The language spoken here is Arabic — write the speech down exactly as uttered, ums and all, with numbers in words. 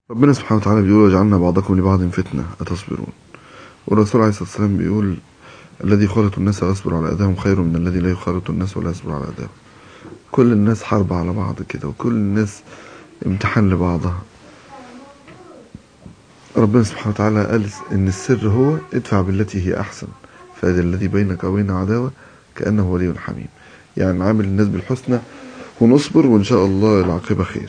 ربنا سبحانه وتعالى بيقول: وجعلنا بعضكم لبعض فتنة أتصبرون. والرسول عليه الصلاة والسلام بيقول: الذي يخالط الناس ويصبر على أذاهم خير من الذي لا يخالط الناس ولا يصبر على أذاهم. كل الناس حرب على بعض كده، وكل الناس امتحان لبعضها. ربنا سبحانه وتعالى قال إن السر هو ادفع بالتي هي أحسن فإذا الذي بينك وبينه عداوة كأنه ولي حميم. يعني عامل الناس بالحسنى ونصبر، وإن شاء الله العاقبة خير.